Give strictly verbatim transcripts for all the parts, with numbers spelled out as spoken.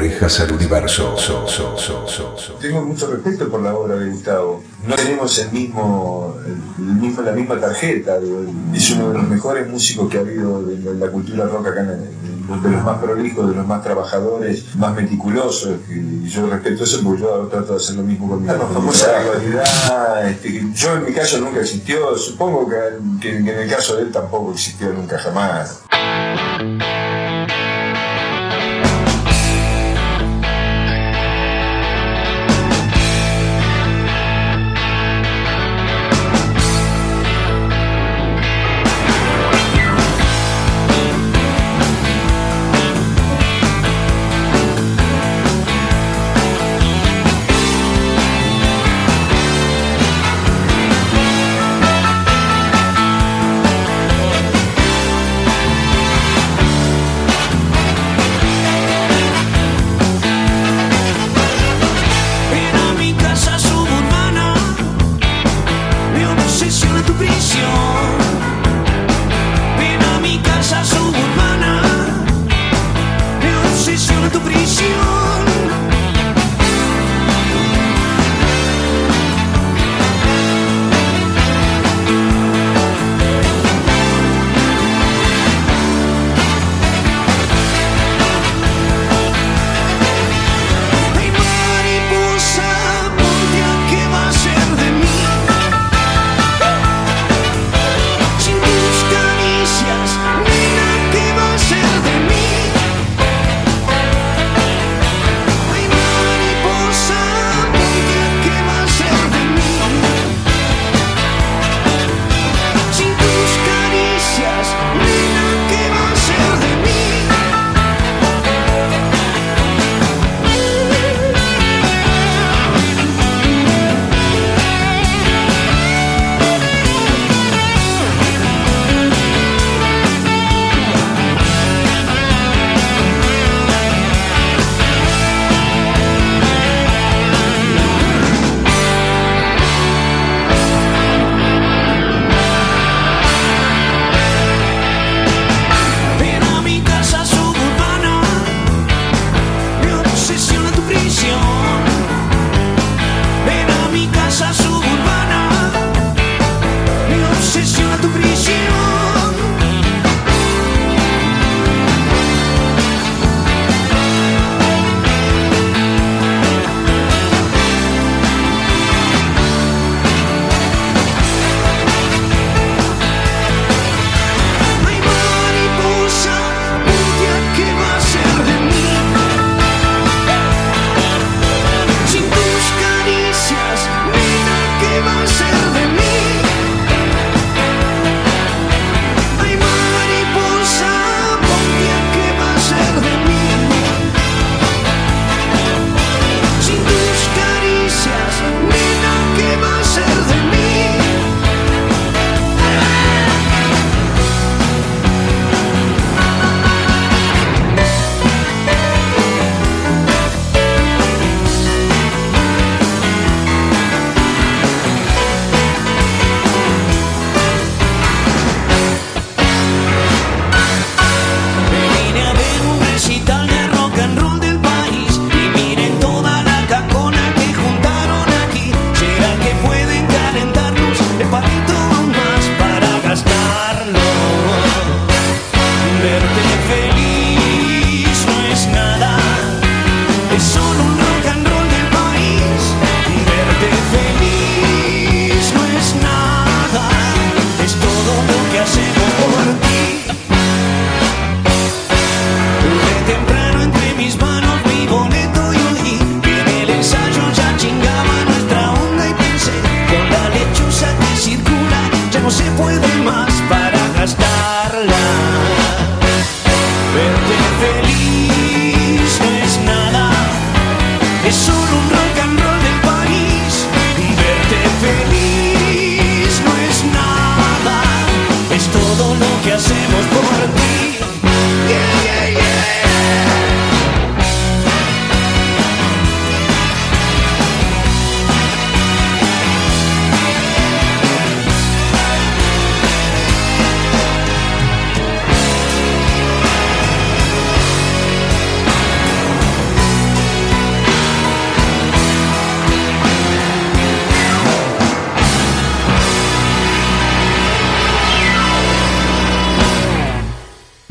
dejas al universo. So, so, so, so, so. Tengo mucho respeto por la obra de Gustavo. No tenemos el mismo, el mismo la misma tarjeta. Es uno de los mejores músicos que ha habido en la cultura rock acá en el, de los más prolijos, de los más trabajadores, más meticulosos, y yo respeto eso porque yo trato de hacer lo mismo con mi famosa rivalidad. Este, yo en mi caso nunca existió, supongo que, que, que en el caso de él tampoco existió nunca jamás.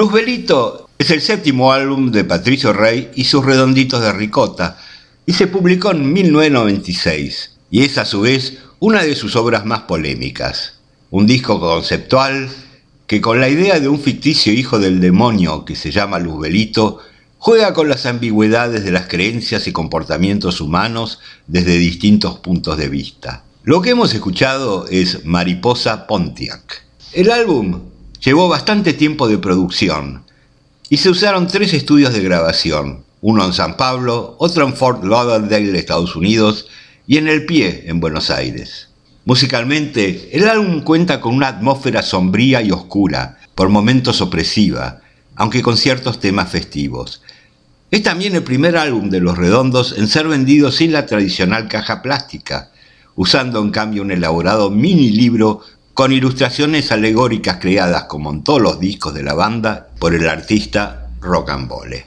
Luzbelito es el séptimo álbum de Patricio Rey y sus Redonditos de Ricota, y se publicó en mil novecientos noventa y seis, y es a su vez una de sus obras más polémicas. Un disco conceptual que, con la idea de un ficticio hijo del demonio que se llama Luzbelito, juega con las ambigüedades de las creencias y comportamientos humanos desde distintos puntos de vista. Lo que hemos escuchado es Mariposa Pontiac. El álbum llevó bastante tiempo de producción y se usaron tres estudios de grabación, uno en San Pablo, otro en Fort Lauderdale, Estados Unidos, y en El Pie, en Buenos Aires. Musicalmente, el álbum cuenta con una atmósfera sombría y oscura, por momentos opresiva, aunque con ciertos temas festivos. Es también el primer álbum de Los Redondos en ser vendido sin la tradicional caja plástica, usando en cambio un elaborado mini libro con ilustraciones alegóricas creadas, como en todos los discos de la banda, por el artista Rocambole.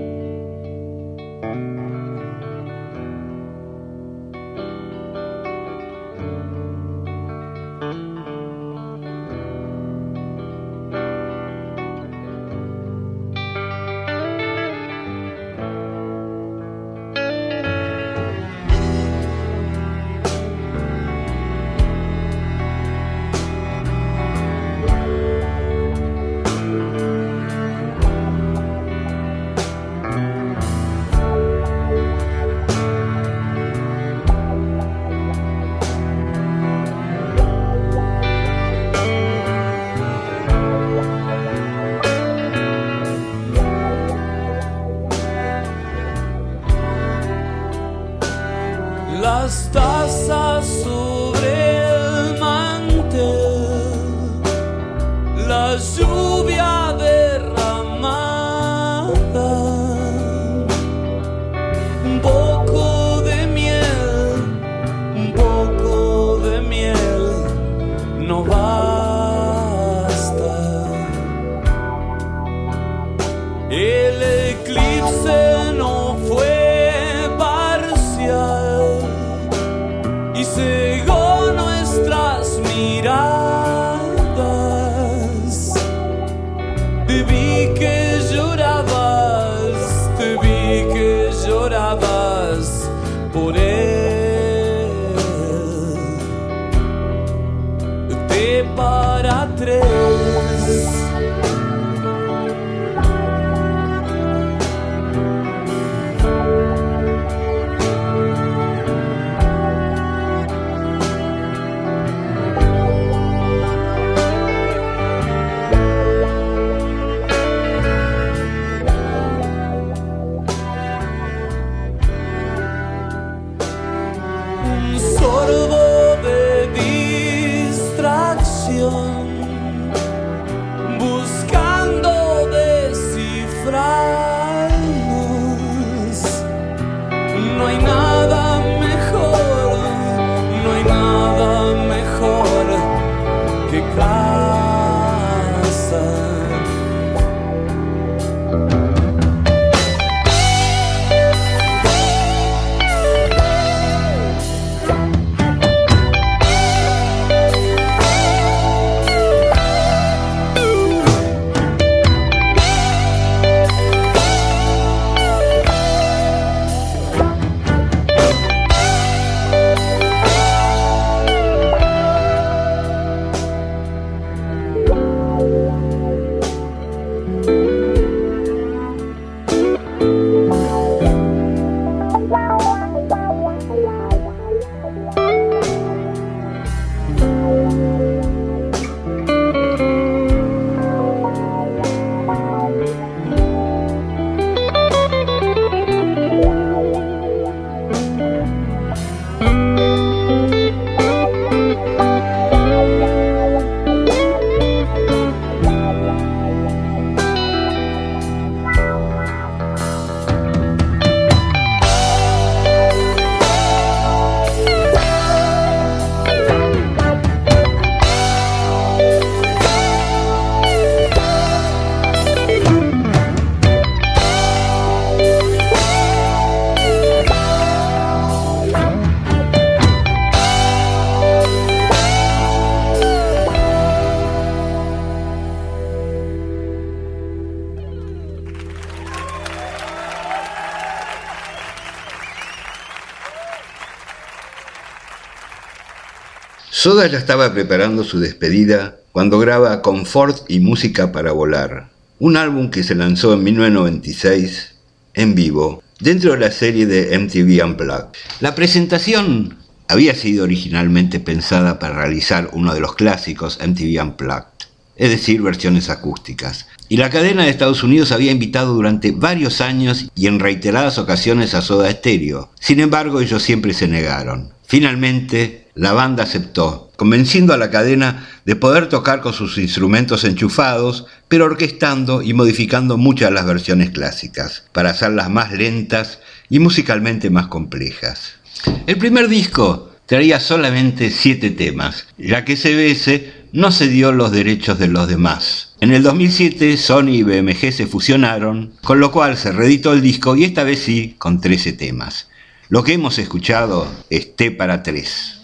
Las tazas sobre el mantel, la lluvia derramada, un poco de miel, un poco de miel, no basta. El eclipse no fue parcial y cegó nuestras miradas. Soda ya estaba preparando su despedida cuando graba Confort y Música para Volar, un álbum que se lanzó en mil novecientos noventa y seis en vivo dentro de la serie de M T V Unplugged. La presentación había sido originalmente pensada para realizar uno de los clásicos M T V Unplugged, es decir, versiones acústicas. Y la cadena de Estados Unidos había invitado durante varios años y en reiteradas ocasiones a Soda Stereo. Sin embargo, ellos siempre se negaron. Finalmente, la banda aceptó, convenciendo a la cadena de poder tocar con sus instrumentos enchufados, pero orquestando y modificando muchas de las versiones clásicas, para hacerlas más lentas y musicalmente más complejas. El primer disco traía solamente siete temas, ya que C B S no cedió los derechos de los demás. En el dos mil siete, Sony y B M G se fusionaron, con lo cual se reeditó el disco y esta vez sí, con trece temas. Lo que hemos escuchado es T para tres.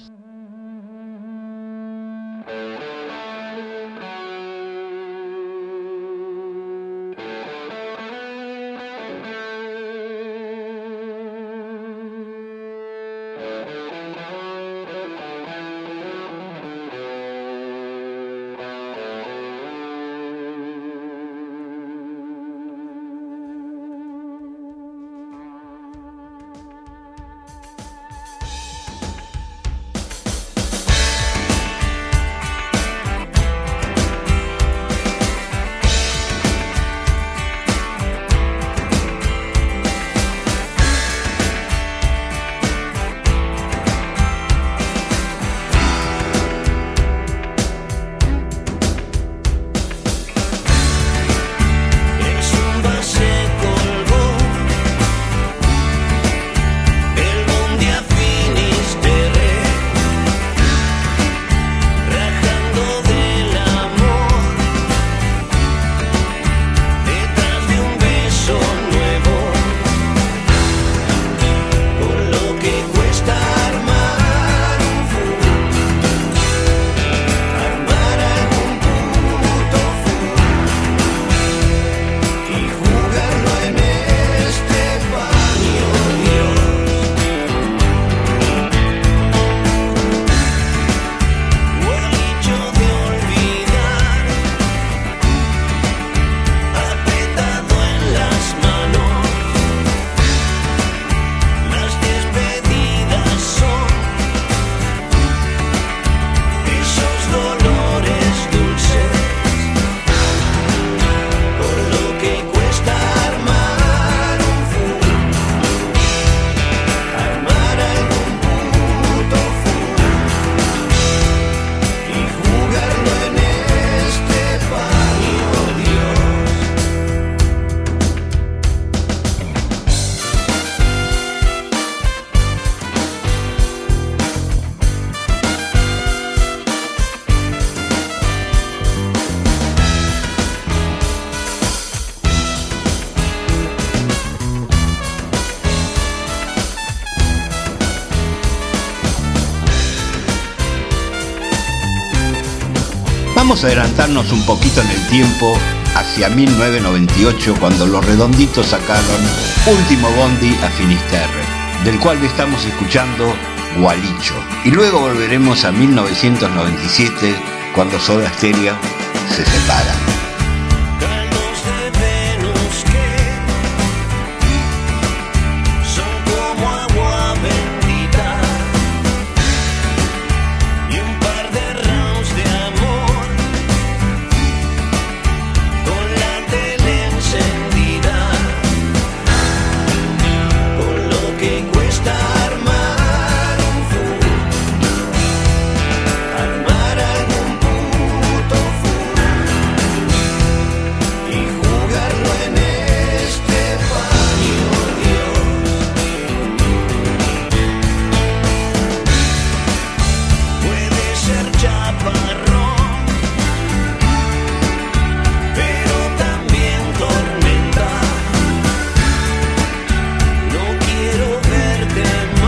Vamos a adelantarnos un poquito en el tiempo hacia mil novecientos noventa y ocho, cuando los Redonditos sacaron Último Bondi a Finisterre, del cual estamos escuchando Gualicho. Y luego volveremos a mil novecientos noventa y siete, cuando Soda Stereo se separa. No quiero verte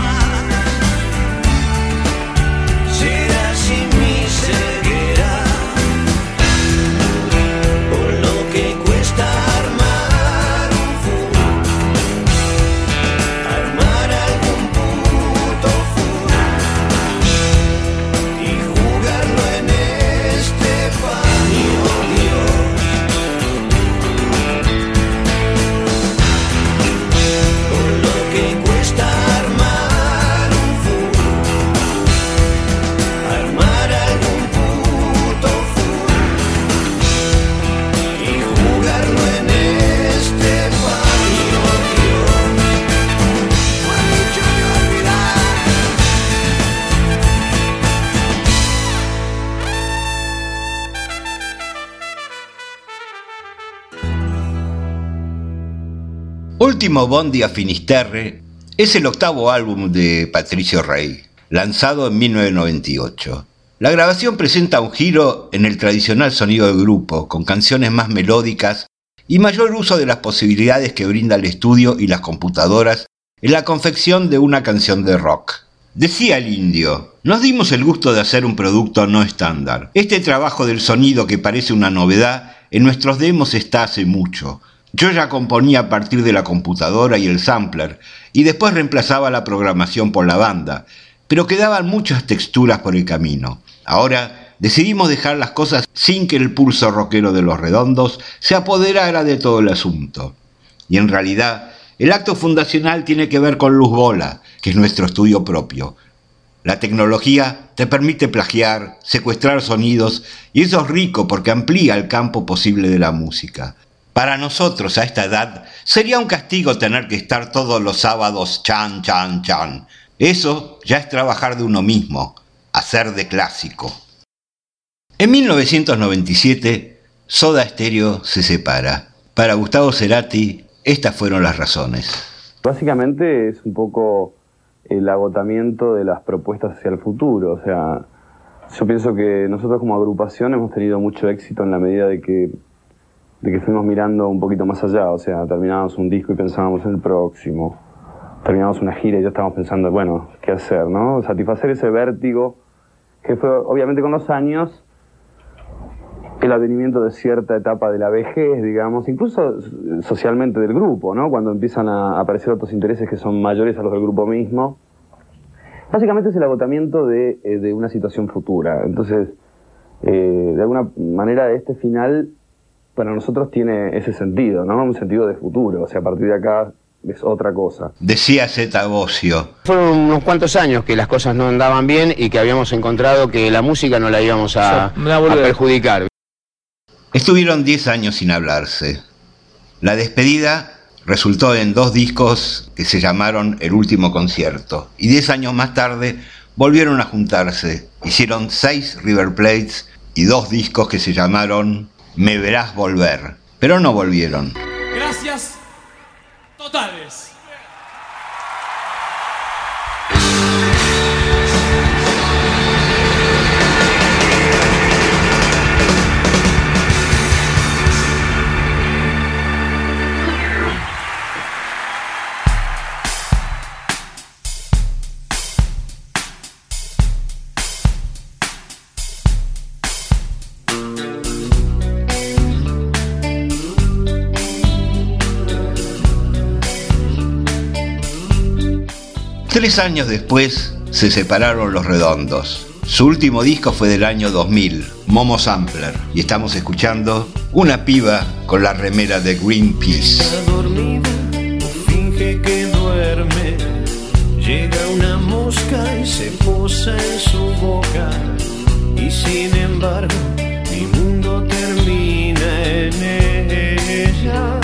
último Bondi a Finisterre es el octavo álbum de Patricio Rey, lanzado en mil novecientos noventa y ocho. La grabación presenta un giro en el tradicional sonido del grupo, con canciones más melódicas y mayor uso de las posibilidades que brinda el estudio y las computadoras en la confección de una canción de rock. Decía el Indio: nos dimos el gusto de hacer un producto no estándar. Este trabajo del sonido que parece una novedad, en nuestros demos está hace mucho. Yo ya componía a partir de la computadora y el sampler, y después reemplazaba la programación por la banda, pero quedaban muchas texturas por el camino. Ahora decidimos dejar las cosas sin que el pulso rockero de Los Redondos se apoderara de todo el asunto. Y en realidad, el acto fundacional tiene que ver con Luz Bola, que es nuestro estudio propio. La tecnología te permite plagiar, secuestrar sonidos, y eso es rico porque amplía el campo posible de la música. Para nosotros, a esta edad, sería un castigo tener que estar todos los sábados chan, chan, chan. Eso ya es trabajar de uno mismo, hacer de clásico. En mil novecientos noventa y siete, Soda Stereo se separa. Para Gustavo Cerati, estas fueron las razones. Básicamente es un poco el agotamiento de las propuestas hacia el futuro. O sea, yo pienso que nosotros como agrupación hemos tenido mucho éxito en la medida de que, de que fuimos mirando un poquito más allá. O sea, terminábamos un disco y pensábamos en el próximo. Terminamos una gira y ya estábamos pensando, bueno, ¿qué hacer, no? Satisfacer ese vértigo que fue, obviamente, con los años, el advenimiento de cierta etapa de la vejez, digamos, incluso socialmente del grupo, ¿no? Cuando empiezan a aparecer otros intereses que son mayores a los del grupo mismo. Básicamente es el agotamiento de, de una situación futura. Entonces, eh, de alguna manera, este final para nosotros tiene ese sentido, ¿no? Un sentido de futuro. O sea, a partir de acá es otra cosa. Decía Zeta Bosio. Fueron unos cuantos años que las cosas no andaban bien y que habíamos encontrado que la música no la íbamos a, a perjudicar. Estuvieron diez años sin hablarse. La despedida resultó en dos discos que se llamaron El Último Concierto, y diez años más tarde volvieron a juntarse. Hicieron seis River Plates y dos discos que se llamaron Me Verás Volver, pero no volvieron. Gracias totales. Tres años después se separaron Los Redondos. Su último disco fue del año dos mil, Momo Sampler, y estamos escuchando Una piba con la remera de Greenpeace. Está dormida o finge que duerme. Llega una mosca y se posa en su boca. Y sin embargo, mi mundo termina en ella.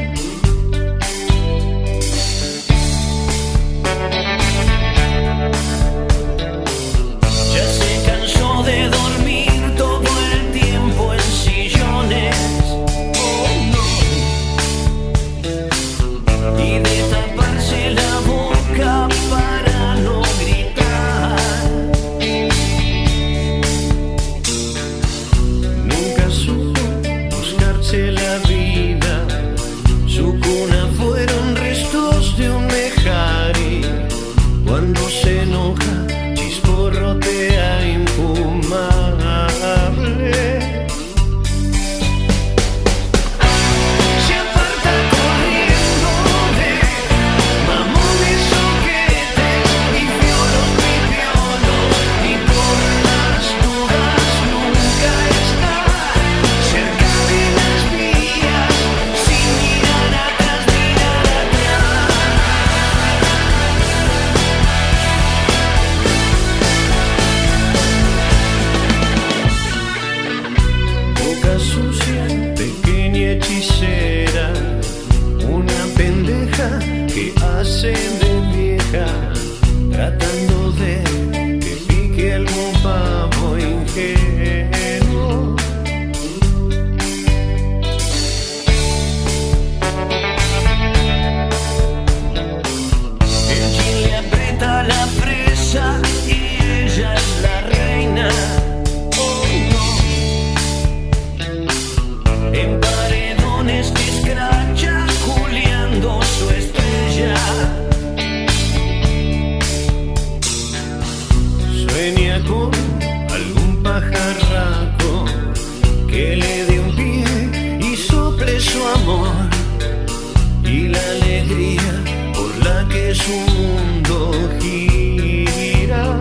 De dormir todo el tiempo en sillones, oh no, y de taparse la boca para no gritar. que su mundo gira.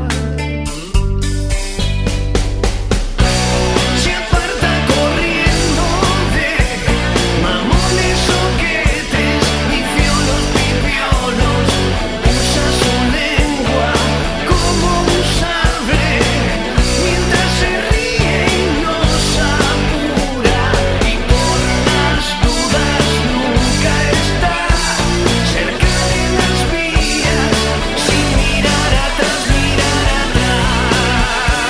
Se aparta corriendo de mamones, soquetes y fiolos pipiolos. Usa su lengua como un sable mientras se ríe y nos apura, y por las dudas nunca está cerca de las vías, sin mirar atrás, mirar atrás.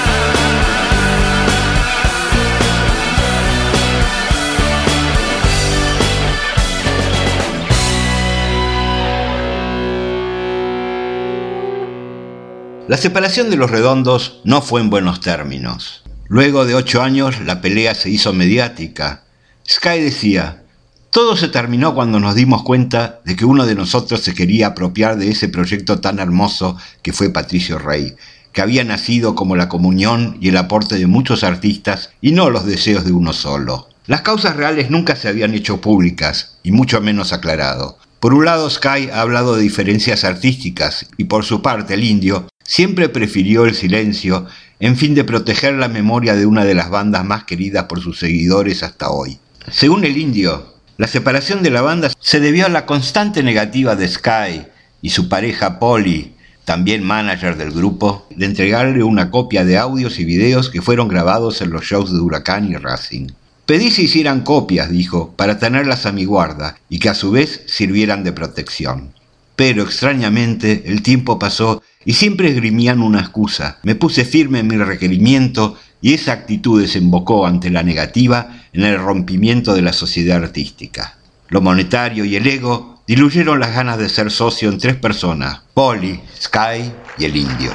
La separación de los Redondos no fue en buenos términos. Luego de ocho años, la pelea se hizo mediática. Sky decía: todo se terminó cuando nos dimos cuenta de que uno de nosotros se quería apropiar de ese proyecto tan hermoso que fue Patricio Rey, que había nacido como la comunión y el aporte de muchos artistas y no los deseos de uno solo. Las causas reales nunca se habían hecho públicas, y mucho menos aclarado. Por un lado, Sky ha hablado de diferencias artísticas, y por su parte el Indio siempre prefirió el silencio en fin de proteger la memoria de una de las bandas más queridas por sus seguidores hasta hoy. Según el Indio, la separación de la banda se debió a la constante negativa de Sky y su pareja Polly, también manager del grupo, de entregarle una copia de audios y videos que fueron grabados en los shows de Huracán y Racing. Pedí se hicieran copias, dijo, para tenerlas a mi guarda y que a su vez sirvieran de protección. Pero extrañamente el tiempo pasó y siempre esgrimían una excusa. Me puse firme en mi requerimiento y esa actitud desembocó ante la negativa en el rompimiento de la sociedad artística. Lo monetario y el ego diluyeron las ganas de ser socio en tres personas: Polly, Sky y el Indio.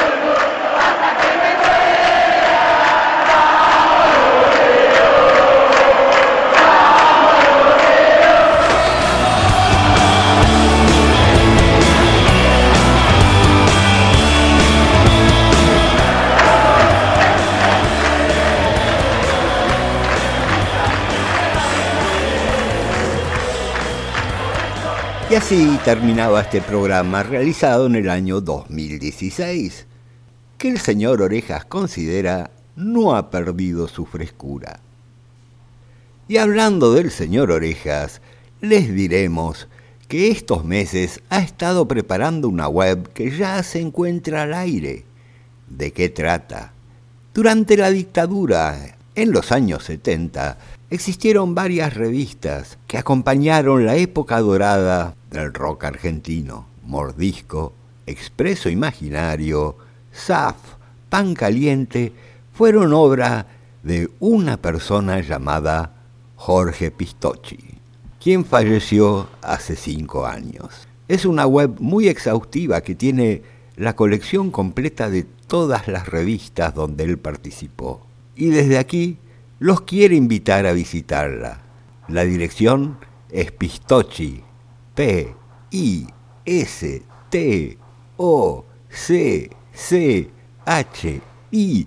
Y así terminaba este programa realizado en el año dos mil dieciséis, que el señor Orejas considera no ha perdido su frescura. Y hablando del señor Orejas, les diremos que estos meses ha estado preparando una web que ya se encuentra al aire. ¿De qué trata? Durante la dictadura, en los años setenta, existieron varias revistas que acompañaron la época dorada del rock argentino: Mordisco, Expreso Imaginario, S A F, Pan Caliente, fueron obra de una persona llamada Jorge Pistocchi, quien falleció hace cinco años. Es una web muy exhaustiva que tiene la colección completa de todas las revistas donde él participó. Y desde aquí los quiere invitar a visitarla. La dirección es Pistocchi, P I S T O C C H I,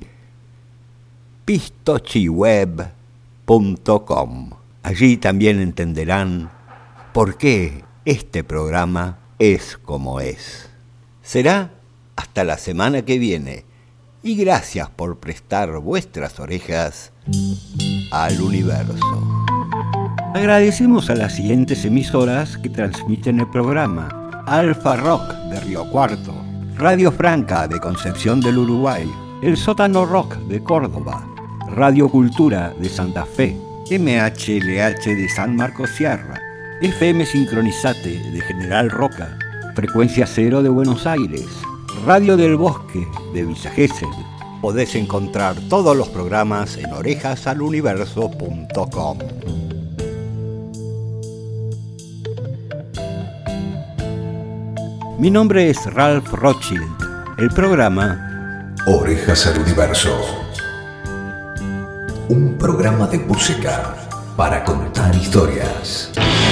pistocchiweb punto com. Allí también entenderán por qué este programa es como es. Será hasta la semana que viene, y gracias por prestar vuestras orejas al universo. Agradecemos a las siguientes emisoras que transmiten el programa: Alfa Rock de Río Cuarto, Radio Franca de Concepción del Uruguay, El Sótano Rock de Córdoba, Radio Cultura de Santa Fe, M H L H de San Marcos Sierra, F M Sincronizate de General Roca, Frecuencia Cero de Buenos Aires, Radio del Bosque de Villa Gesell. Podés encontrar todos los programas en orejas al universo punto com. Mi nombre es Ralph Rothschild. El programa Orejas al Universo. Un programa de música para contar historias.